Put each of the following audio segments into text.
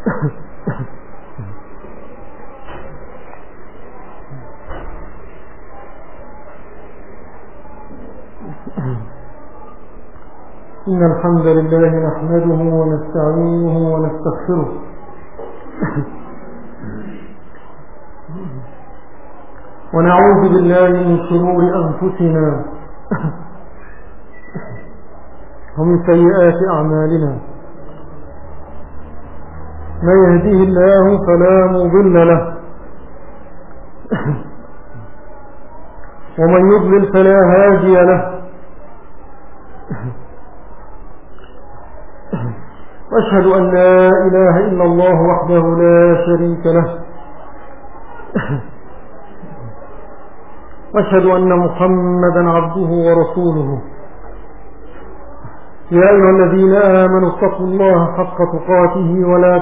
إن الحمد لله نحمده ونستعينه ونستغفره ونعوذ بالله من شرور أنفسنا ومن سيئات أعمالنا. من يهديه الله فلا مضل له ومن يضلل فلا هادي له. وأشهد أن لا إله إلا الله وحده لا شريك له. وأشهد أن محمدا عبده ورسوله. يا أيها الذين آمنوا اتقوا الله حق تقاته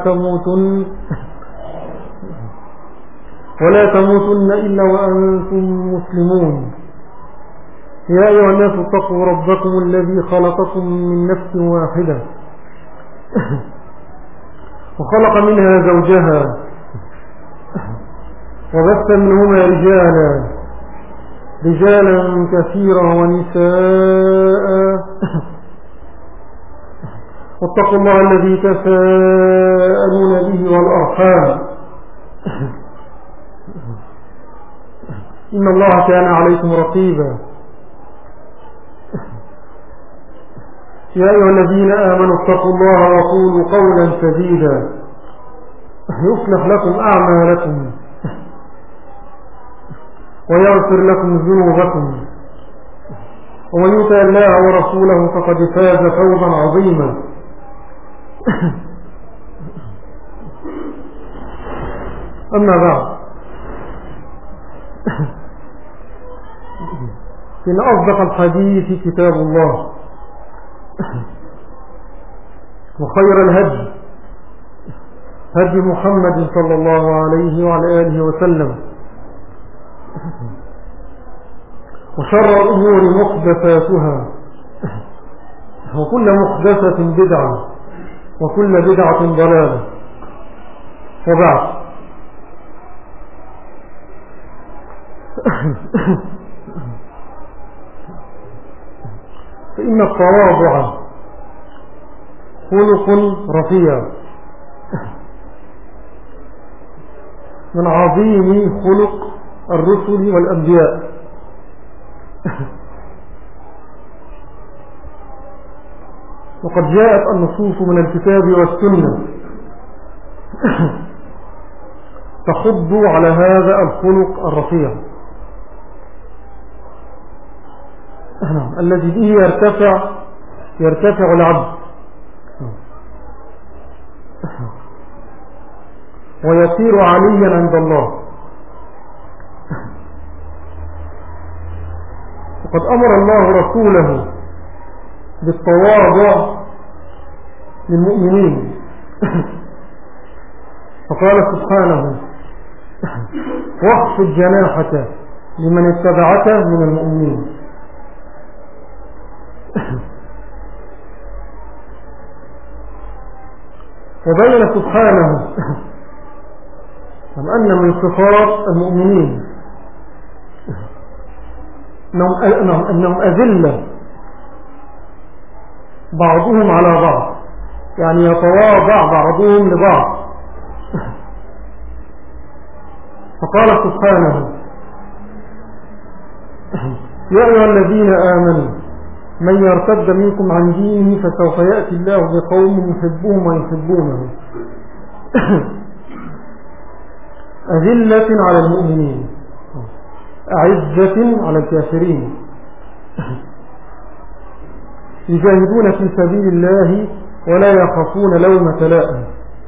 ولا تموتن إلا وأنتم مسلمون. يا أيها الناس اتقوا ربكم الذي خلقكم من نفس واحدة وخلق منها زوجها وبث منهما رجالا كثيرا ونساء. واتقوا الله الذي تساءلون به والأرحام إن الله كان عليكم رقيبا. يا أيها الذين آمنوا اتقوا الله وقولوا قولا سديدا يصلح لكم أعمالكم ويغفر لكم ذنوبكم ومن يطع الله ورسوله فقد فاز فوزا عظيما. أما بعد، إن أصدق الحديث كتاب الله وخير الهدي هدي محمد صلى الله عليه وعلى آله وسلم وشر الأمور محدثاتها وكل محدثة بدعة وكل بدعة ضلالة. وبعد، فإن التواضع خلق رفيع من عظيم خلق الرسل والأنبياء. وقد جاءت النصوص من الكتاب والسنة تحض على هذا الخلق الرفيع الذي به يرتفع العبد ويصير عليا عند الله. وقد أمر الله رسوله بالتواضع للمؤمنين فقال سبحانه: واخفض جناحك لمن اتبعك من المؤمنين. وبين سبحانه أن من صفات المؤمنين أنهم أذلة بعضهم على بعض، يعني يتواضع بعضهم لبعض. فقال سبحانه: يا أيها الذين آمنوا من يرتد منكم عن دينه فسوف يأتي الله بقوم يحبهم ويحبونه أذلة على المؤمنين أعزة على الكافرين يجاهدون في سبيل الله ولا يخافون لومة لائم.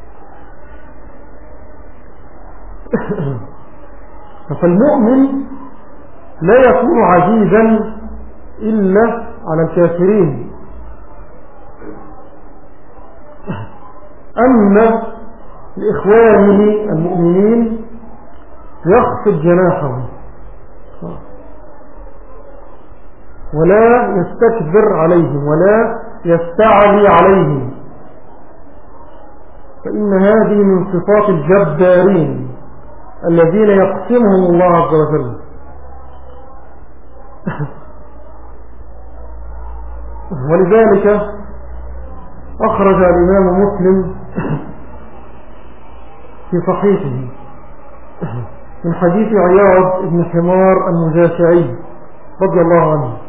فالمؤمن لا يكون عزيزا إلا على الكافرين. أما لإخوانه المؤمنين يخفض جناحه ولا يستكبر عليهم ولا يستعلي عليهم، فإن هذه من صفات الجبارين الذين يقسمهم الله عز وجل. ولذلك أخرج الإمام مسلم في صحيحه من حديث عياض بن حمار المجاشعي رضي الله عنه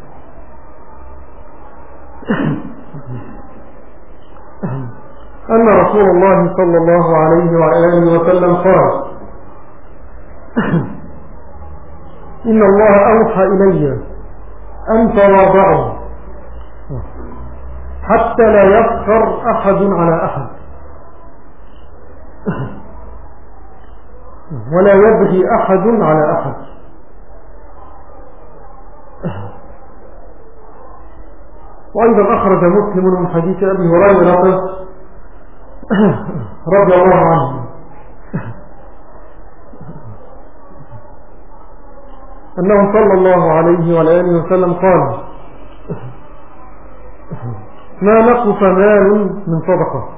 أن رسول الله صلى الله عليه وآله وسلم قال: إن الله أوحى إلي أن تواضعوا حتى لا يفخر أحد على أحد ولا يبغي أحد على أحد. وأيضا أخرج مسلم من حديث أبي هريرة رضي الله عنه أنه صلى الله عليه وآله وسلم قال: ما نقص مال من صدقة،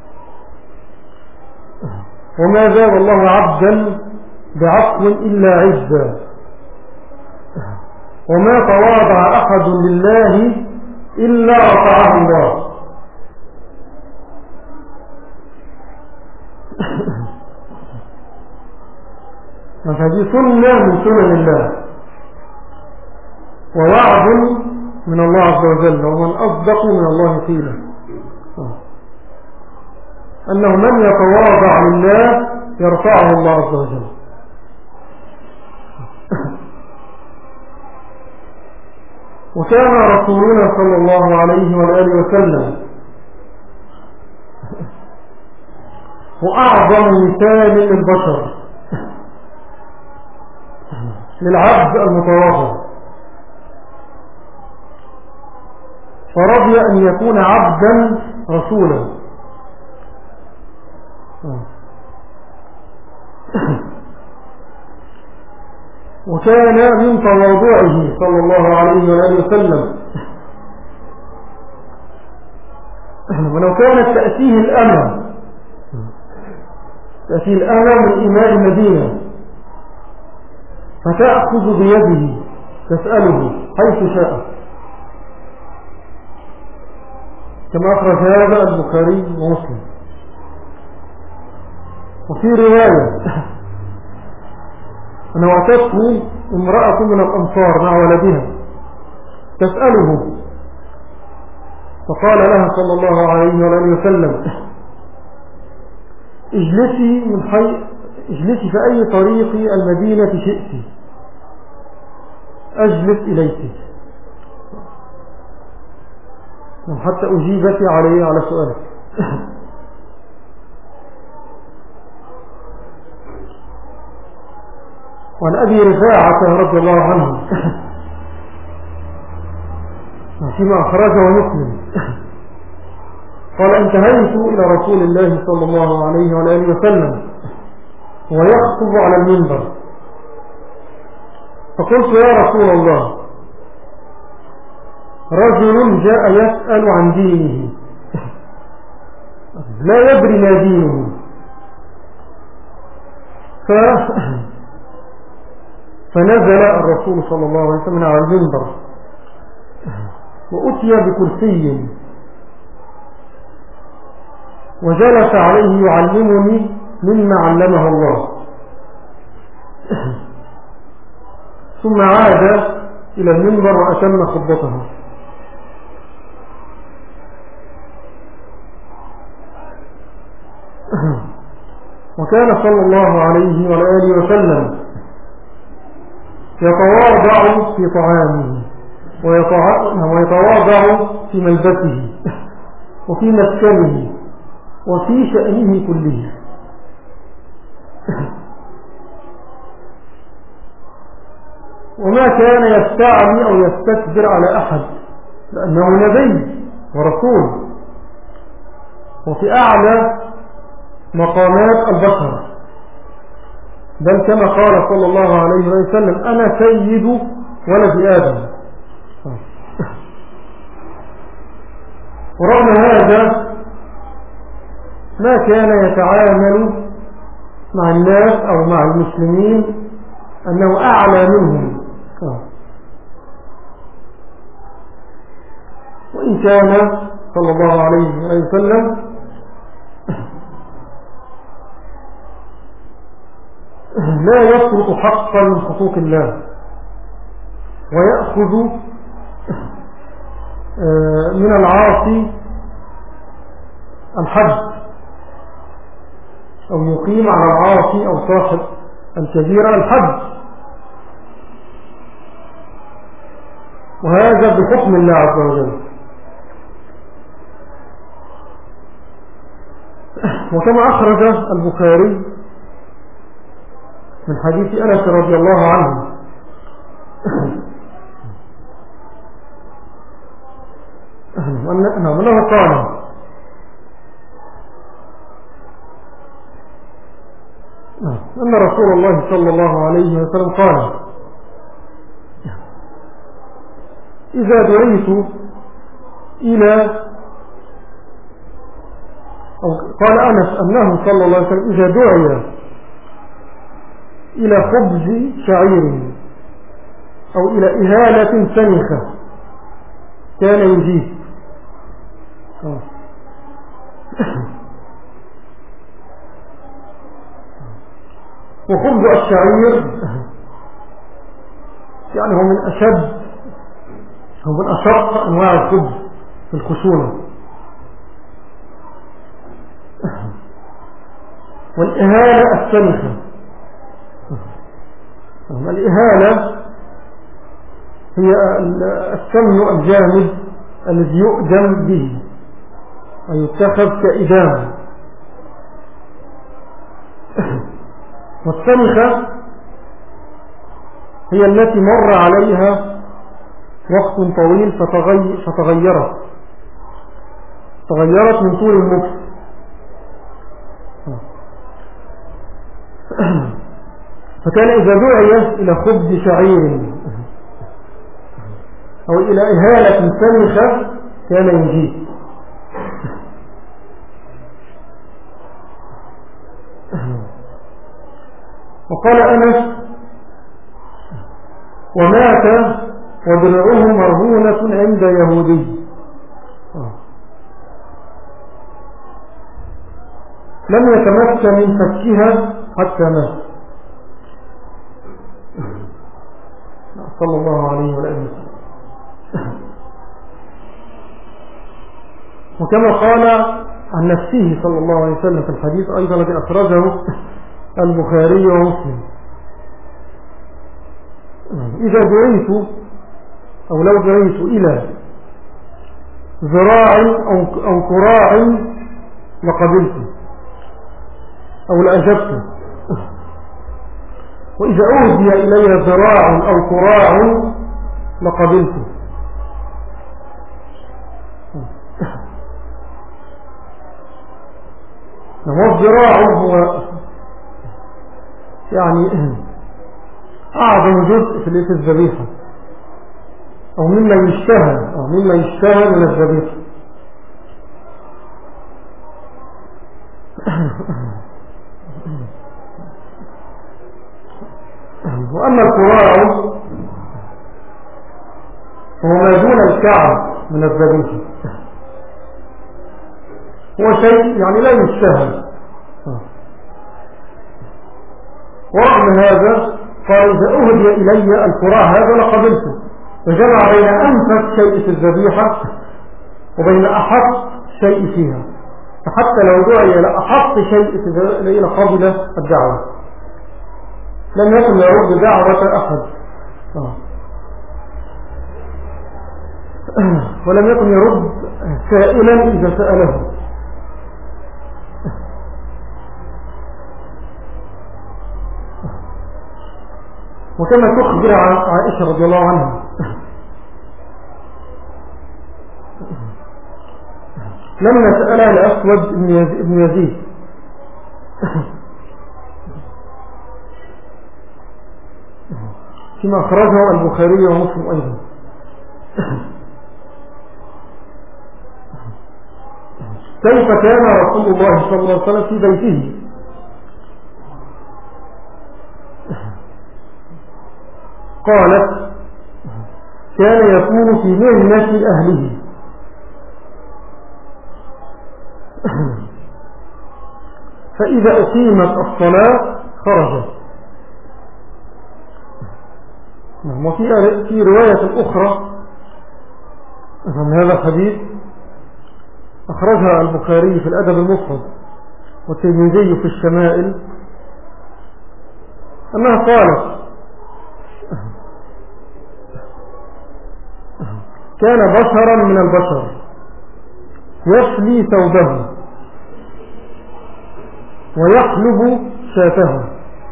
وما زاد الله عبدا بعفو إلا عزا، وما تواضع أحد لله إلا رفعه الله. هذه سنة من سنن الله ووعد من الله عز وجل، ومن أصدق من الله قيلا، أنه من يتواضع لله يرفعه الله عز وجل. وكان رسولنا صلى الله عليه وآله وسلم وأعظم مثال للبشر للعبد المتواضع، فرضي أن يكون عبدا رسولا. وكان من تواضعه صلى الله عليه وآله وسلم، ولو كانت تأتيه الأمة من إماء المدينة فتأخذ بيده تسأله حيث شاء، كما أخرج هذا البخاري ومسلم. وفي رواية أنه أتته امرأة من الأنصار مع ولدها تسأله، فقال لها صلى الله عليه وآله وسلم: اجلسي في أي طريق المدينة شئت أجلس إليك، حتى أجيبك على سؤالك. وعن أبي رفاعة رضي الله عنه فيما أخرجه مسلم قال: انتهيت إلى رسول الله صلى الله عليه وآله وسلم ويخطب على المنبر، فقلت: يا رسول الله، رجل جاء يسأل عن دينه لا يدري ما دينه، فنزل الرسول صلى الله عليه وسلم على المنبر وأتي بكرسي وجلس عليه يعلمني مما علمه الله، ثم عاد إلى المنبر وأتم خطبته. وكان صلى الله عليه وآله وسلم يتواضع في طعامه ويتواضع في ملبسه وفي مسكنه وفي شأنه كله. وما كان يستعلي أو يستكبر على أحد، لأنه نبي ورسول وفي أعلى مقامات البشر، بل كما قال صلى الله عليه وسلم: أنا سيد ولد آدم. ورغم هذا ما كان يتعامل مع الناس أو مع المسلمين أنه أعلى منهم، وإن كان صلى الله عليه وسلم لا يفرط حقا من حقوق الله، ويأخذ من العاصي الحد، أو يقيم على العاصي أو صاحب الكبيرة الحد، وهذا بحكم الله عز وجل. وكما أخرج البخاري من حديث أنس رضي الله عنه أنه قال: أن رسول الله صلى الله عليه وسلم قال: إذا دعيت إلى، أو قال أنس أنه صلى الله عليه وسلم إذا دعي إلى خبز شعير أو إلى إهالة سنخة كان يجيب. وخبز الشعير يعني هو من أشق أنواع الخبز في الخشونة. والإهالة السنخة، الإهالة هي السمن الجامد الذي يؤدم به ويتخذ كإدام. والسنخة هي التي مر عليها وقت طويل فتغيرت من طول المكس. فكان إذا دعي إلى خبز شعير أو إلى إهالة سنخة كان يجيب. وقال أنس: ومات ودرعه مرهونة عند يهودي لم يتمكن من فكها حتى مات، صلى الله عليه وسلم. وكما قال عن نفسه صلى الله عليه وسلم في الحديث أيضا الذي أخرجه البخاري ومسلم: إذا دعيت أو لو دعيت إلى ذراع أو كراع لقبلت أو لأجبت، وإذا أهدي إلي ذراع أو كراع لقبلت. والذراع هو يعني أعظم جزء في الذبيحة، أو مما يشتهى من الذبيحة. وأما الكراع هو ما دون الكعب من الذبيحة، هو شيء يعني لا يشتهى. ورغم هذا قال: إذا أهدي إلي الكراع هذا لقبلته، وجمع بين أنفس شيء في الذبيحة وبين أحط شيء فيها، فحتى لو دعي إلى أحط شيء في الذبيحة لقبل الدعوة، لم يكن يرد دعوة أحد، ولم يكن يرد سائلا إذا سأله. وكما تخبر عن عائشة رضي الله عنها لما سألها الأسود بن يزيد كما أخرجه البخاري ومسلم أيضا، كيف كان رسول الله صلى الله عليه وسلم في بيته؟ قالت كان يكون في مهنة أهله، فإذا أقيمت الصلاة خرج. وفي رواية أخرى من هذا الحديث أخرجها البخاري في الأدب المفرد والترمذي في الشمائل أنها قالت كان بشرا من البشر يفلي ثوبه ويحلب شاته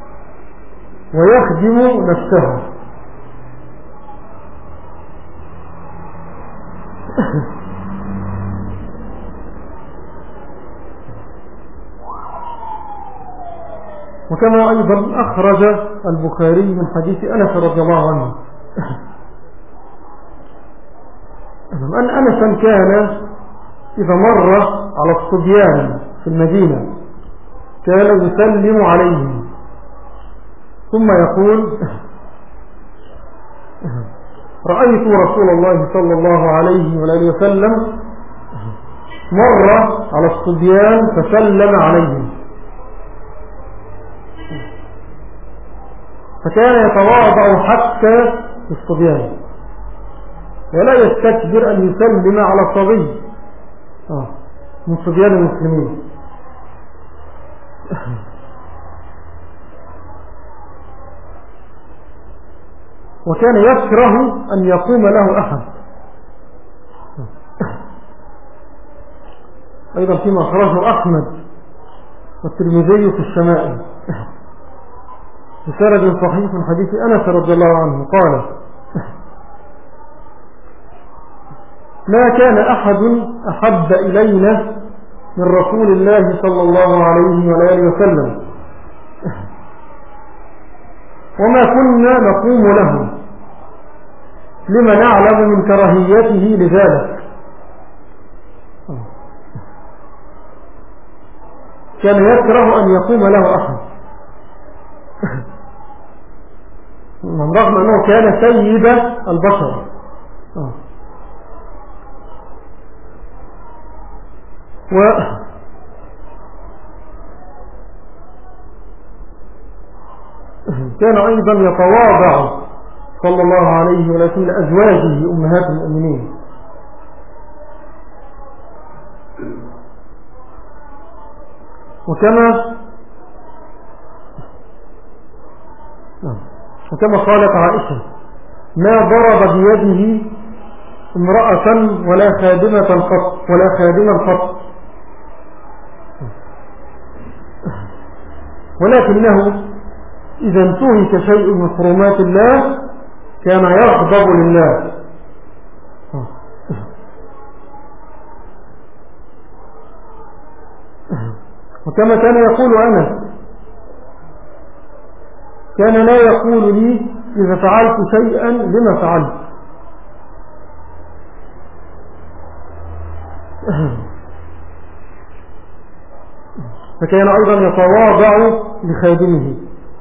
ويخدم نفسه. وكما أيضا أخرج البخاري من حديث أنس رضي الله عنه أن أنسا كان إذا مر على الصبيان في المدينة كان يسلم عليهم ثم يقول رأيت رسول الله صلى الله عليه وآله وسلم مر على الصبيان فسلم عليهم، فكان يتواضع حتى الصبيان ولا يستكبر أن يسلم على صبي من صبيان المسلمين. وكان يكره أن يقوم له أحد. أيضا فيما أخرجه أحمد والترمذي في الشمائل بسند صحيح من حديث أنس رضي الله عنه قال ما كان أحد أحب إلينا من رسول الله صلى الله عليه وآله وسلم وما كنا نقوم له لما نعلم من كراهيته لذلك. كان يكره أن يقوم له أحد من رغم أنه كان سيد البشر. كان أيضا يتواضع صلى الله عليه وسلم لأزواجه أمهات المؤمنين. وكما قالت عائشة ما ضرب بيده امرأة ولا خادمة قط ولا خادما قط، ولكنه إذا انتهك شيء من حرمات الله كان يغضب لله. وكما كان يقول أنس كان لا يقول لي إذا فعلت شيئا لما فعلت، فكان أيضا يتواضع لخادمه.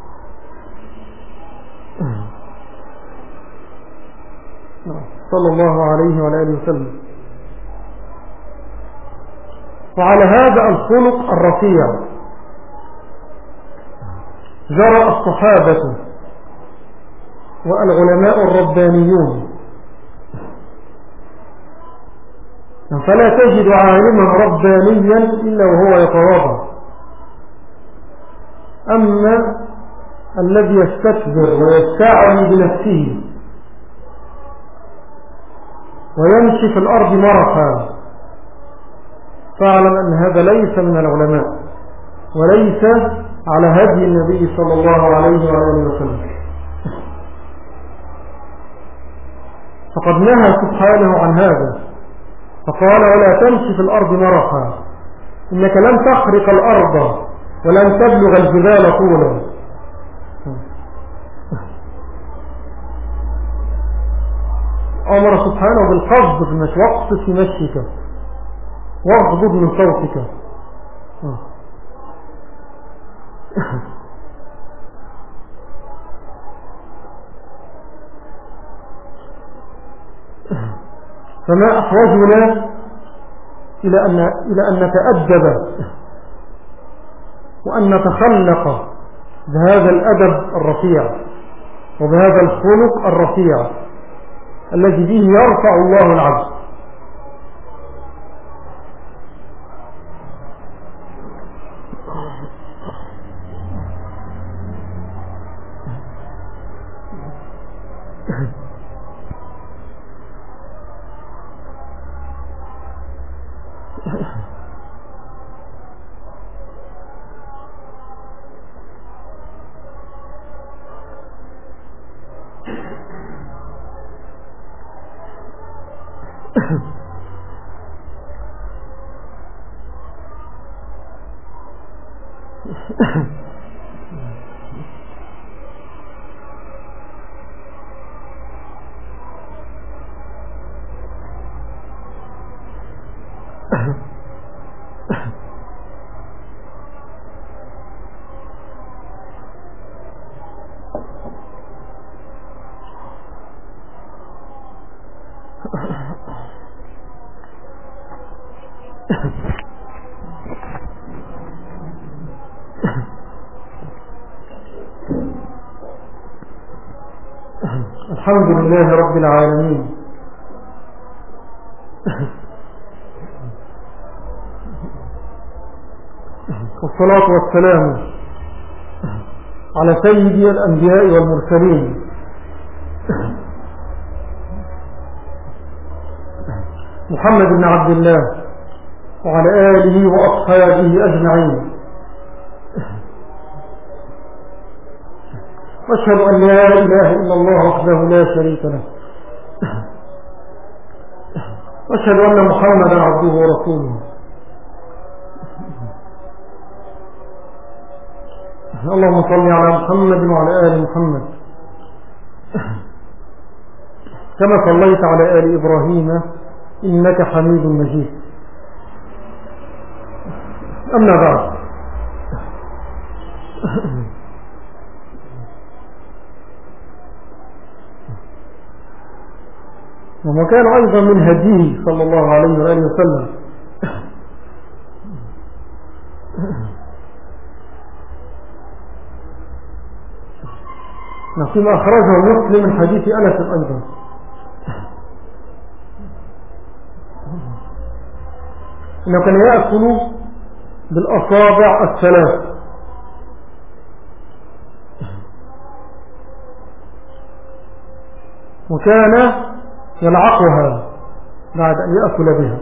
صلى الله عليه وآله وسلم. وعلى هذا الخلق الرفيع جرى الصحابة والعلماء الربانيون، فلا تجد عالما ربانيا إلا وهو يتواضع. أما الذي يستكبر ويستعلي بنفسه ويمشي في الأرض مرحا فاعلم أن هذا ليس من العلماء وليس على هدي النبي صلى الله عليه وآله وسلم. فقد نهى سبحانه عن هذا فقال ولا تمشي في الأرض مرحا إنك لن تخرق الأرض ولن تبلغ الجبال طولا. أمر سبحانه بالقصد في وقت في مشيك. واغضض من صوتك. فما أحوجنا إلى أن نتأدب وأن نتخلق بهذا الأدب الرفيع وبهذا الخلق الرفيع الذي به يرفع الله العبد. الحمد لله رب العالمين، والصلاة والسلام على سيد الأنبياء والمرسلين محمد بن عبد الله وعلى آله وأصحابه أجمعين. وأشهد أن لا إله إلا الله وحده لا شريك له، وأشهد أن محمدا عبده ورسوله. اللهم صل على محمد وعلى آل محمد كما صليت على آل إبراهيم إنك حميد مجيد. أما بعد، وما كان أيضا من هديه صلى الله عليه وآله وسلم فيما أخرجه مسلم من حديث أنس أيضا إنه كان يأكل بالأصابع الثلاث، وكان يلعقها بعد أن يأكل بها،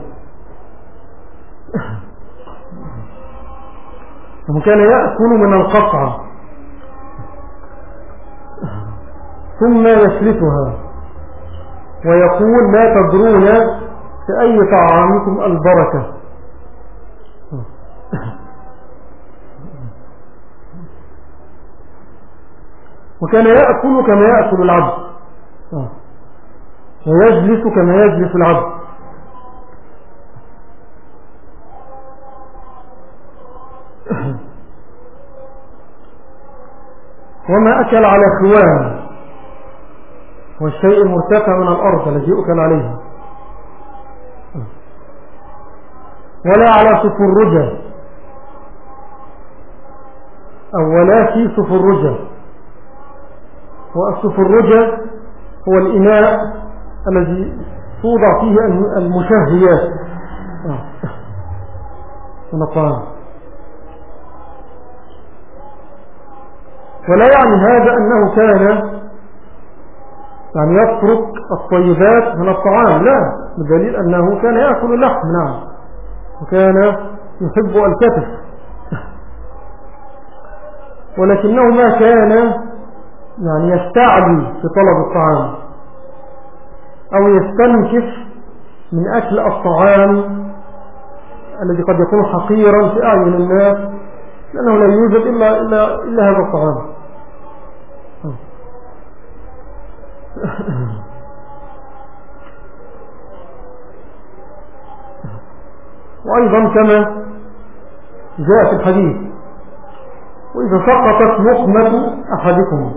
وكان يأكل من القطعة ثم يسلتها ويقول لا تدرون في أي طعامكم البركة. وكان يأكل كما يأكل العبد ويجلس كما يجلس العبد. وما أكل على خوان والشيء المرتفع من الأرض الذي يؤكل عليها، ولا على سفرجة أو ولا في سفرجة. والسفرجة هو الإناء الذي توضع فيه المشهيات من الطعام. ولا يعني هذا أنه كان يعني يترك الطيبات من الطعام، لا، بدليل أنه كان يأكل اللحم، نعم، وكان يحب الكتف، ولكنه ما كان يعني يستعلي في طلب الطعام أو يستنكف من أكل الطعام الذي قد يكون حقيرا في أعين الناس، لأنه لا يوجد إلا هذا الطعام. وأيضا كما جاء في الحديث: وإذا سقطت لقمة أحدكم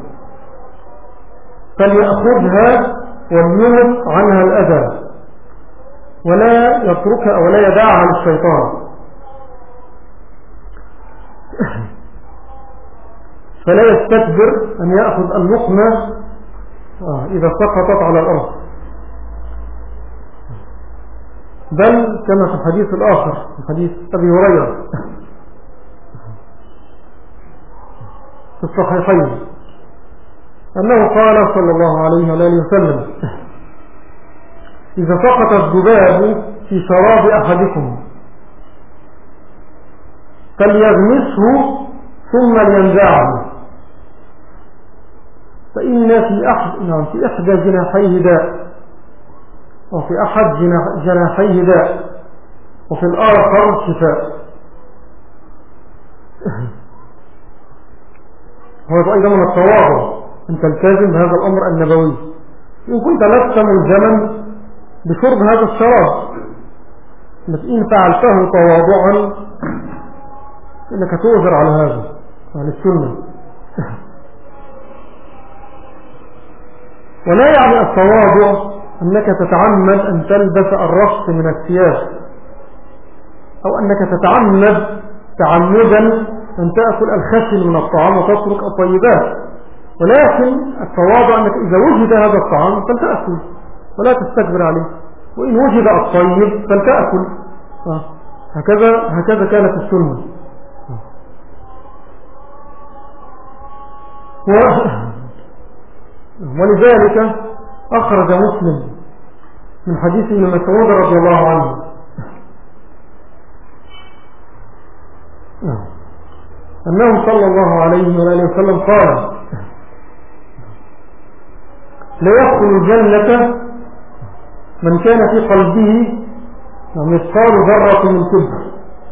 فليأخذها وليمت عنها الأذى ولا يتركها ولا يدعها للشيطان، فلا يستكبر أن يأخذ اللقمة إذا سقطت على الأرض، بل كما في الحديث الآخر في حديث أبي هريرة في الصحيحين أنه قال صلى الله عليه وآله وسلم: إذا سقط الذباب في شراب أحدكم فليغمسه ثم لينزعه، فإن في إحدى جناحيه داء، وفي أحد جناحيه داء، وفي الآخر شفاء. هو أيضا من التواضع أن تلتزم بهذا الأمر النبوي، إن كنت لست ملزما بشرب هذا الشراب، إن فعلته تواضعا إنك تؤجر على هذا، على السنة. ولا يعني التواضع أنك تتعمد أن تلبس الرص من الثياب، أو أنك تتعمد تعمدا أن تأكل الخشن من الطعام وتترك الطيبات، ولكن التواضع أنك إذا وجد هذا الطعام فلتأكل ولا تستكبر عليه، وإن وجد الطيب فلتأكل. هكذا كانت السنة. ولذلك أخرج مسلم من حديث ابن مسعود رضي الله عنه أنه صلى الله عليه وآله وسلم قال: لا يدخل الجنة من كان في قلبه مثقال ذرة من كبر.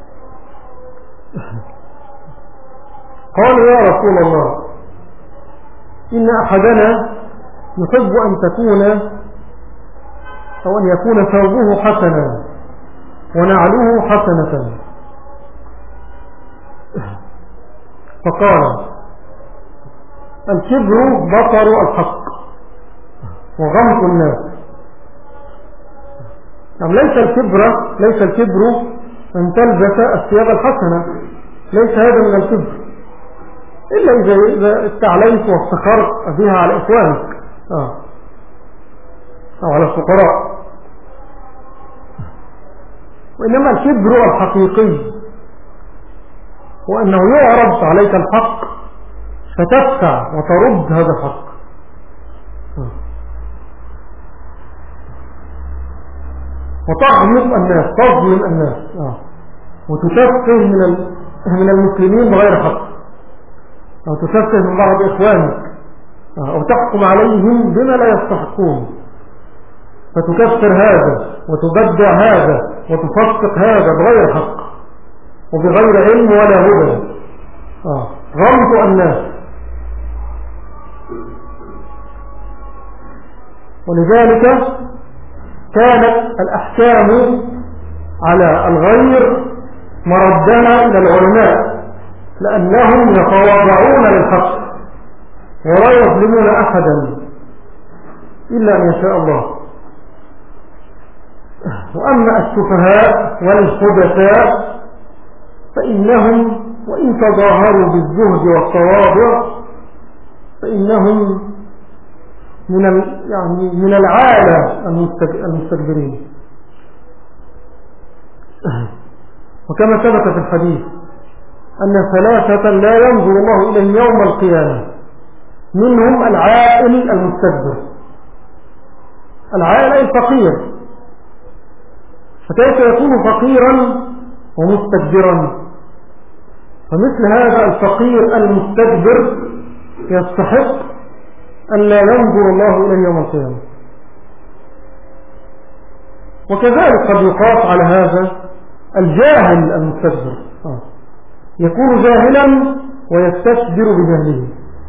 قالوا: يا رسول الله، إن أحدنا يحب أن يكون ثوبه حسنا ونعله حسنة. فقال: الكبر بطر الحق وغمط الناس. يعني ليس الكبر أن تلبس الثياب الحسنة، ليس هذا من الكبر، إلا إذا استعليت وافتخرت بها على إخوانك أو على الفقراء. وإنما الكبر الحقيقي هو أنه يعرض عليك الحق فتدفع وترد هذا الحق، وتغمط الناس، تظلم الناس، وتسفه من المسلمين بغير حق، أو تسفه من بعض إخوانك، أو تحكم عليهم بما لا يستحقون، فتكفر هذا وتبدع هذا وتفسق هذا بغير حق وبغير علم ولا هدى. غمط الناس. ولذلك كانت الأحكام على الغير مردنا إلى العلماء، لأنهم يتواضعون للحق ولا يظلمون أحدا إلا أن يشاء الله. وأما السفهاء والحدثاء فإنهم وإن تظاهروا بالزهد والتواضع فإنهم من العالة المستكبرين. وكما ثبت في الحديث أن ثلاثة لا ينظر الله إليهم يوم القيامة، منهم العائل المستكبر. العائل الفقير، فكيف يكون فقيرا ومستكبرا؟ فمثل هذا الفقير المستكبر يستحق أن لا ينظر الله إليه يوم القيامة. وكذلك قد يقاس على هذا الجاهل المستكبر، يكون جاهلا ويستكبر بجهله،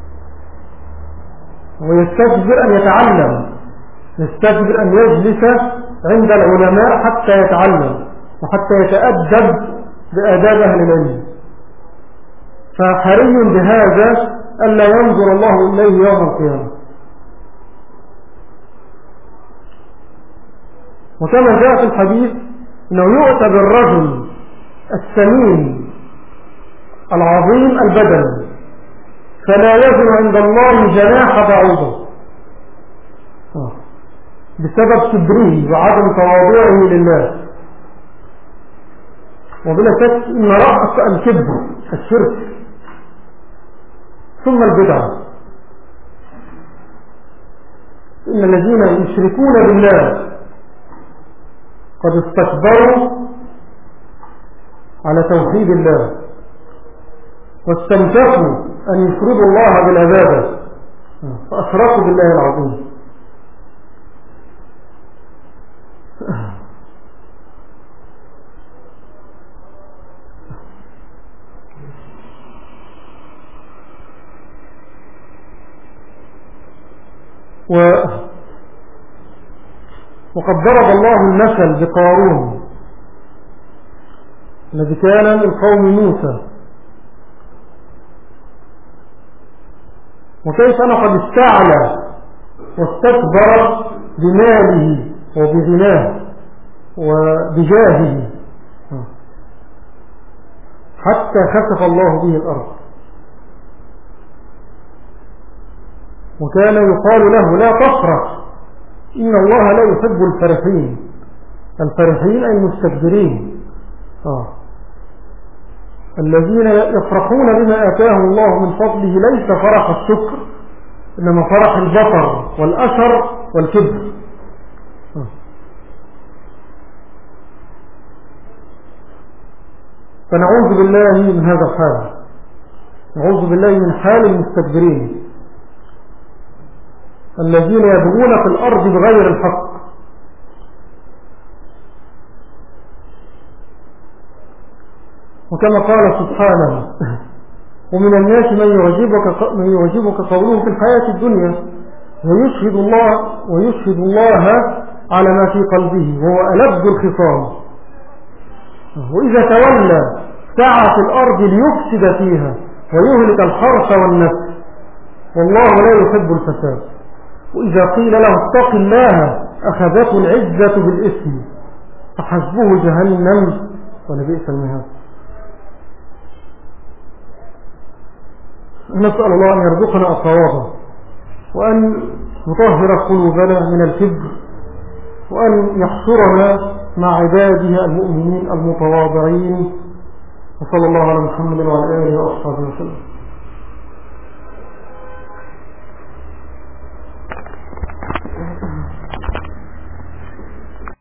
ويستكبر أن يتعلم، يستكبر أن يجلس عند العلماء حتى يتعلم، وحتى يتأدب بآداب أهل العلم. فحري بهذا ألا ينظر الله إليه يوم القيامة. وكما جاء في الحديث أنه يؤتى بالرجل السمين العظيم البدن فلا يزن عند الله جناح بعوضة بسبب كبره وعدم تواضعه لله. وبلا شك إن رأس الكبر الشرك ثم البدعة. إن الذين يشركون بالله قد استكبروا على توحيد الله واستنكفوا أن يفردوا الله بالعبادة فأشركوا بالله العظيم. وقد ضرب الله المثل بقارون الذي كان من قوم موسى، وكيف أنه قد استعلى واستكبر بماله وبغناه وبجاهه حتى خسف الله به الأرض. وكان يقال له لا تفرح إن الله لا يحب الفرحين. الفرحين أي المستكبرين الذين يفرحون بما آتاهم الله من فضله، ليس فرح الشكر إنما فرح البطر والأشر والكبر. فنعوذ بالله من هذا الحال، نعوذ بالله من حال المستكبرين الذين يبغون في الأرض بغير الحق. وكما قال سبحانه ومن الناس من يعجبك قوله في الحياة الدنيا ويشهد الله على ما في قلبه وهو ألد الخصام، وإذا تولى سعى في الأرض ليفسد فيها ويهلك الحرث والنسل والله لا يحب الفساد. وإذا قيل له اتق الله أخذته العزة بالإثم فحسبه جهنم ولبئس المهاد. نسأل الله أن يرزقنا الصواب وأن يطهر قلوبنا من الكبر وأن يحشرنا مع عباده المؤمنين المتواضعين. وصلى الله على محمد وعلى آله وأصحابه وسلم.